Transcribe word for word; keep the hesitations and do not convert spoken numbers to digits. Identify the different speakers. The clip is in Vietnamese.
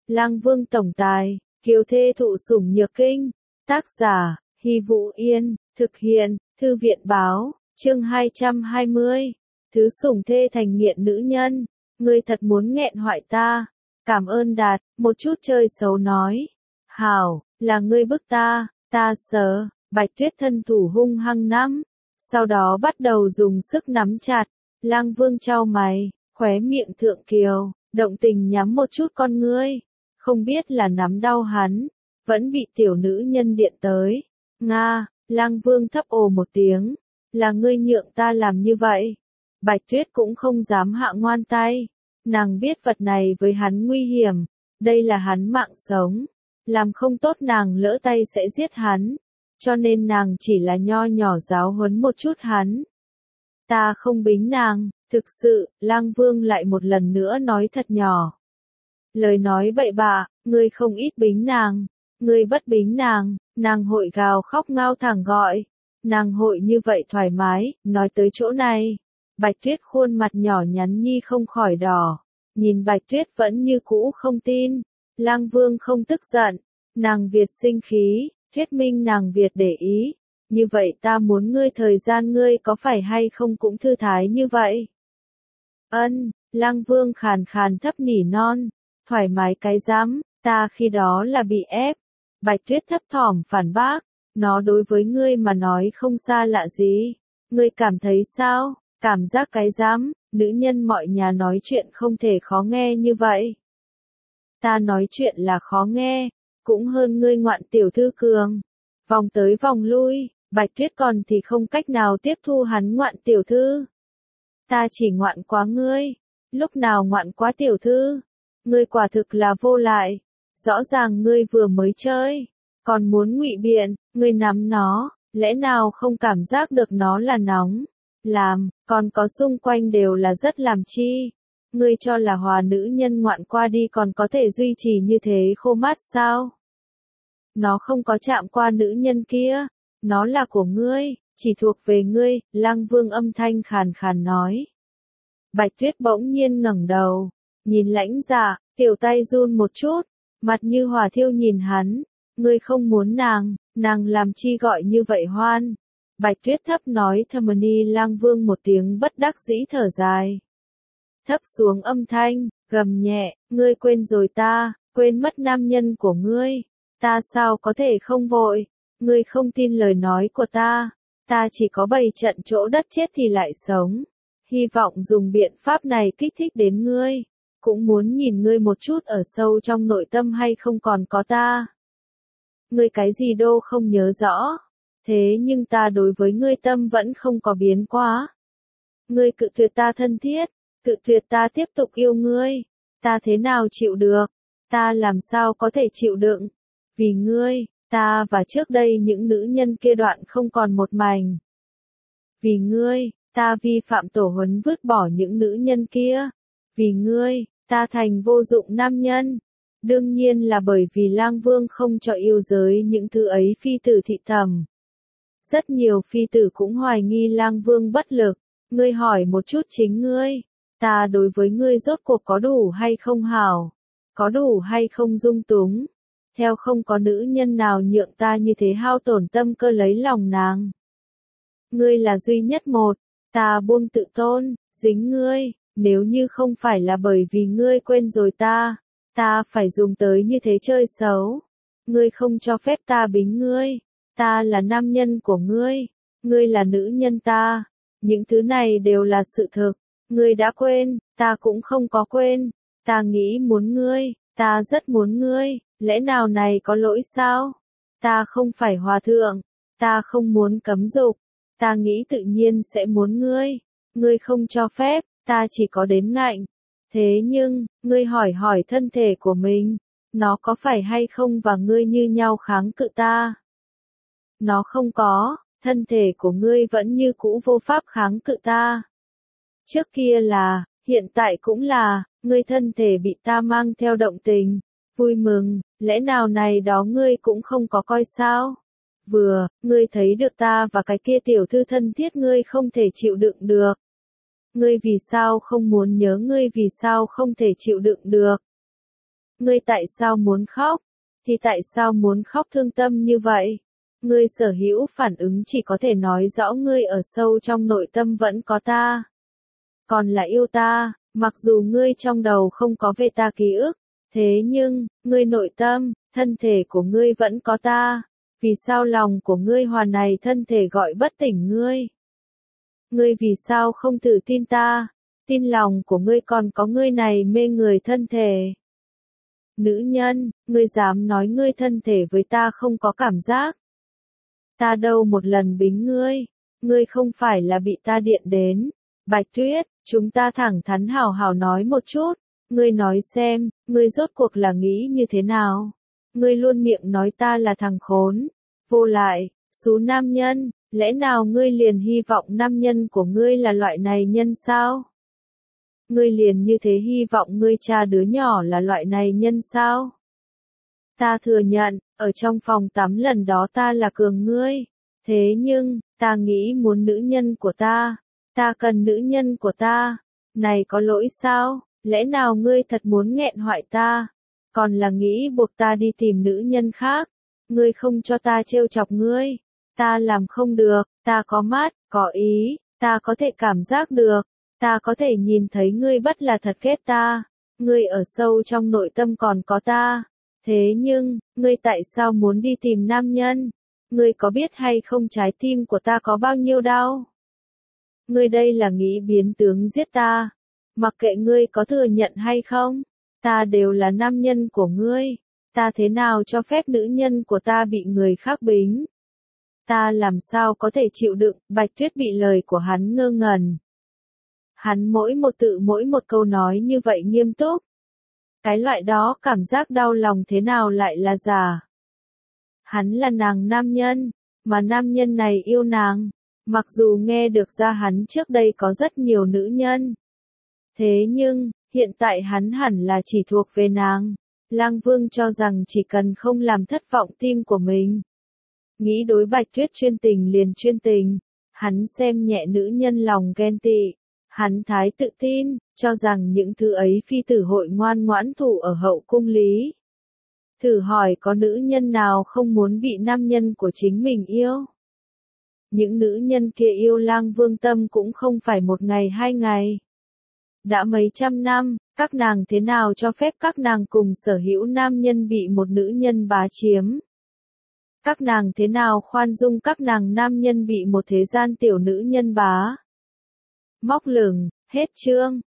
Speaker 1: Lang Vương tổng tài, kiều thê thụ sủng nhược kinh. Tác giả, Hy Vũ Yên, thực hiện, Thư viện báo, chương hai trăm hai mươi. Thứ sủng thê thành nghiện nữ nhân, ngươi thật muốn nghẹn hoại ta. Cảm ơn Đạt, một chút chơi xấu nói. Hảo, là ngươi bức ta, ta sợ. Bạch Tuyết thân thủ hung hăng nắm, sau đó bắt đầu dùng sức nắm chặt. Lang Vương chau mày, khóe miệng thượng kiều, động tình nhắm một chút con ngươi. Không biết là nắm đau hắn, vẫn bị tiểu nữ nhân điện tới. Nga, Lang Vương thấp ồ một tiếng, là ngươi nhượng ta làm như vậy. Bạch Tuyết cũng không dám hạ ngoan tay, nàng biết vật này với hắn nguy hiểm, đây là hắn mạng sống, làm không tốt nàng lỡ tay sẽ giết hắn, cho nên nàng chỉ là nho nhỏ giáo huấn một chút hắn. Ta không bính nàng, thực sự, Lang Vương lại một lần nữa nói thật nhỏ. Lời nói bậy bạ, ngươi không ít bính nàng, ngươi bất bính nàng, nàng hội gào khóc ngao thẳng gọi, nàng hội như vậy thoải mái. Nói tới chỗ này, Bạch Tuyết khuôn mặt nhỏ nhắn nhi không khỏi đỏ, nhìn Bạch Tuyết vẫn như cũ không tin. Lang Vương không tức giận, nàng Việt sinh khí, thuyết minh nàng Việt để ý, như vậy ta muốn ngươi thời gian ngươi có phải hay không cũng thư thái như vậy. Ân, Lang Vương khàn khàn thấp nỉ non, thoải mái cái dám, ta khi đó là bị ép. Bạch Tuyết thấp thỏm phản bác, nó đối với ngươi mà nói không xa lạ gì, ngươi cảm thấy sao, cảm giác cái dám, nữ nhân mọi nhà nói chuyện không thể khó nghe như vậy. Ta nói chuyện là khó nghe, cũng hơn ngươi ngoạn tiểu thư cường. Vòng tới vòng lui, Bạch Tuyết còn thì không cách nào tiếp thu hắn ngoạn tiểu thư. Ta chỉ ngoạn quá ngươi, lúc nào ngoạn quá tiểu thư, ngươi quả thực là vô lại, rõ ràng ngươi vừa mới chơi, còn muốn ngụy biện, ngươi nắm nó, lẽ nào không cảm giác được nó là nóng, làm, còn có xung quanh đều là rất làm chi. Ngươi cho là hòa nữ nhân ngoạn qua đi còn có thể duy trì như thế khô mát sao? Nó không có chạm qua nữ nhân kia, nó là của ngươi, chỉ thuộc về ngươi, Lang Vương âm thanh khàn khàn nói. Bạch Tuyết bỗng nhiên ngẩng đầu, nhìn Lãnh Dạ, tiểu tay run một chút, mặt như hỏa thiêu nhìn hắn, ngươi không muốn nàng, nàng làm chi gọi như vậy hoan. Bạch Tuyết thấp nói thầm ni. Lang Vương một tiếng bất đắc dĩ thở dài. Thấp xuống âm thanh, gầm nhẹ, ngươi quên rồi ta, quên mất nam nhân của ngươi, ta sao có thể không vội, ngươi không tin lời nói của ta, ta chỉ có bày trận chỗ đất chết thì lại sống, hy vọng dùng biện pháp này kích thích đến ngươi, cũng muốn nhìn ngươi một chút ở sâu trong nội tâm hay không còn có ta. Ngươi cái gì đô không nhớ rõ, thế nhưng ta đối với ngươi tâm vẫn không có biến quá. Ngươi cự tuyệt ta thân thiết, cự tuyệt ta tiếp tục yêu ngươi, ta thế nào chịu được, ta làm sao có thể chịu đựng, vì ngươi, ta và trước đây những nữ nhân kia đoạn không còn một mảnh. Vì ngươi, ta vi phạm tổ huấn vứt bỏ những nữ nhân kia, vì ngươi, ta thành vô dụng nam nhân. Đương nhiên là bởi vì Lang Vương không cho yêu giới những thứ ấy phi tử thị thầm. Rất nhiều phi tử cũng hoài nghi Lang Vương bất lực, ngươi hỏi một chút chính ngươi. Ta đối với ngươi rốt cuộc có đủ hay không hảo, có đủ hay không dung túng, theo không có nữ nhân nào nhượng ta như thế hao tổn tâm cơ lấy lòng nàng. Ngươi là duy nhất một, ta buông tự tôn, dính ngươi, nếu như không phải là bởi vì ngươi quên rồi ta, ta phải dùng tới như thế chơi xấu. Ngươi không cho phép ta bính ngươi, ta là nam nhân của ngươi, ngươi là nữ nhân ta, những thứ này đều là sự thực. Ngươi đã quên, ta cũng không có quên, ta nghĩ muốn ngươi, ta rất muốn ngươi, lẽ nào này có lỗi sao? Ta không phải hòa thượng, ta không muốn cấm dục, ta nghĩ tự nhiên sẽ muốn ngươi, ngươi không cho phép, ta chỉ có đến ngạnh. Thế nhưng, ngươi hỏi hỏi thân thể của mình, nó có phải hay không và ngươi như nhau kháng cự ta? Nó không có, thân thể của ngươi vẫn như cũ vô pháp kháng cự ta. Trước kia là, hiện tại cũng là, ngươi thân thể bị ta mang theo động tình, vui mừng, lẽ nào này đó ngươi cũng không có coi sao? Vừa, ngươi thấy được ta và cái kia tiểu thư thân thiết ngươi không thể chịu đựng được. Ngươi vì sao không muốn nhớ, ngươi vì sao không thể chịu đựng được? Ngươi tại sao muốn khóc? Thì tại sao muốn khóc thương tâm như vậy? Ngươi sở hữu phản ứng chỉ có thể nói rõ ngươi ở sâu trong nội tâm vẫn có ta. Còn là yêu ta, mặc dù ngươi trong đầu không có về ta ký ức. Thế nhưng, ngươi nội tâm, thân thể của ngươi vẫn có ta. Vì sao lòng của ngươi hoàn này thân thể gọi bất tỉnh ngươi? Ngươi vì sao không thử tin ta? Tin lòng của ngươi còn có ngươi này mê người thân thể. Nữ nhân, ngươi dám nói ngươi thân thể với ta không có cảm giác. Ta đâu một lần bính ngươi, ngươi không phải là bị ta điện đến. Bạch Tuyết, chúng ta thẳng thắn hào hào nói một chút, ngươi nói xem, ngươi rốt cuộc là nghĩ như thế nào? Ngươi luôn miệng nói ta là thằng khốn, vô lại, xú nam nhân, lẽ nào ngươi liền hy vọng nam nhân của ngươi là loại này nhân sao? Ngươi liền như thế hy vọng ngươi cha đứa nhỏ là loại này nhân sao? Ta thừa nhận, ở trong phòng tắm lần đó ta là cường ngươi. Thế nhưng, ta nghĩ muốn nữ nhân của ta. Ta cần nữ nhân của ta. Này có lỗi sao? Lẽ nào ngươi thật muốn nghẹn hoại ta? Còn là nghĩ buộc ta đi tìm nữ nhân khác? Ngươi không cho ta trêu chọc ngươi. Ta làm không được, ta có mắt, có ý, ta có thể cảm giác được. Ta có thể nhìn thấy ngươi bất là thật ghét ta. Ngươi ở sâu trong nội tâm còn có ta. Thế nhưng, ngươi tại sao muốn đi tìm nam nhân? Ngươi có biết hay không trái tim của ta có bao nhiêu đau? Ngươi đây là nghĩ biến tướng giết ta. Mặc kệ ngươi có thừa nhận hay không, ta đều là nam nhân của ngươi. Ta thế nào cho phép nữ nhân của ta bị người khác bính? Ta làm sao có thể chịu đựng? Bạch Tuyết bị lời của hắn ngơ ngẩn. Hắn mỗi một tự mỗi một câu nói như vậy nghiêm túc. Cái loại đó cảm giác đau lòng thế nào lại là giả. Hắn là nàng nam nhân, mà nam nhân này yêu nàng. Mặc dù nghe được ra hắn trước đây có rất nhiều nữ nhân. Thế nhưng, hiện tại hắn hẳn là chỉ thuộc về nàng. Lang Vương cho rằng chỉ cần không làm thất vọng tim của mình. Nghĩ đối Bạch Tuyết chuyên tình liền chuyên tình. Hắn xem nhẹ nữ nhân lòng ghen tị. Hắn thái tự tin, cho rằng những thứ ấy phi tử hội ngoan ngoãn thủ ở hậu cung lý. Thử hỏi có nữ nhân nào không muốn bị nam nhân của chính mình yêu? Những nữ nhân kia yêu Lang Vương tâm cũng không phải một ngày hai ngày. Đã mấy trăm năm, các nàng thế nào cho phép các nàng cùng sở hữu nam nhân bị một nữ nhân bá chiếm? Các nàng thế nào khoan dung các nàng nam nhân bị một thế gian tiểu nữ nhân bá? Móc lửng, hết chương.